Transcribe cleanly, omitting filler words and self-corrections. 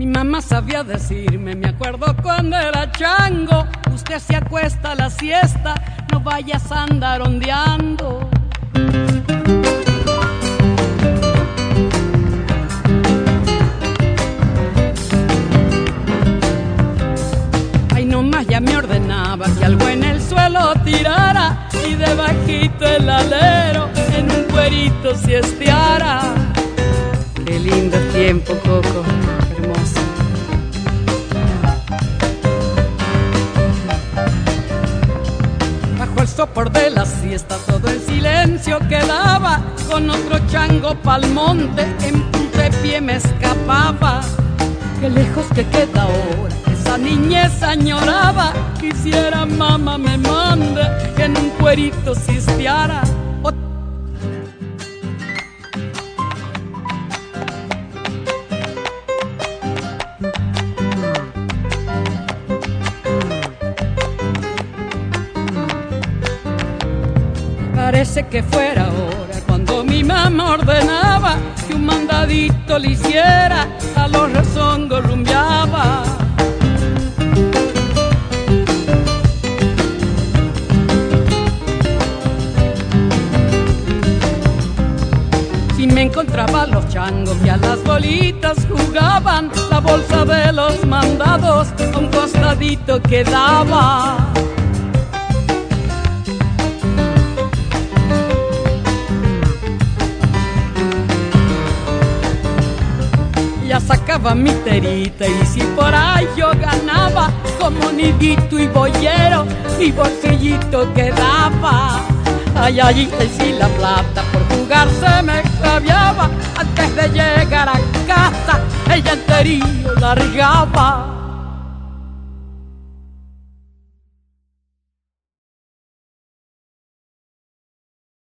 Mi mamá sabía decirme, me acuerdo cuando era chango, usted se acuesta a la siesta, no vayas a andar ondeando. Ay, nomás ya me ordenaba que algo en el suelo tirara y debajito el alero en un cuerito siesteara. Qué lindo tiempo, Coco, hermoso. Bajo el sopor de la siesta todo el silencio quedaba, con otro chango pa'l monte en puntapié me escapaba. Qué lejos que queda ahora, esa niñez añoraba, quisiera mamá me mande que en un cuerito siesteara. Parece que fuera ahora cuando mi mamá ordenaba que un mandadito le hiciera, a los rezongos rumbeaba. Si me encontraba los changos que a las bolitas jugaban, la bolsa de los mandados a un costadito quedaba. Ya sacaba mi terita y si por ahí yo ganaba, como nidito y boyero, mi bolsillito quedaba. Ay, ay, y si la plata por jugar se me extraviaba, antes de llegar a casa ella enterillo largaba.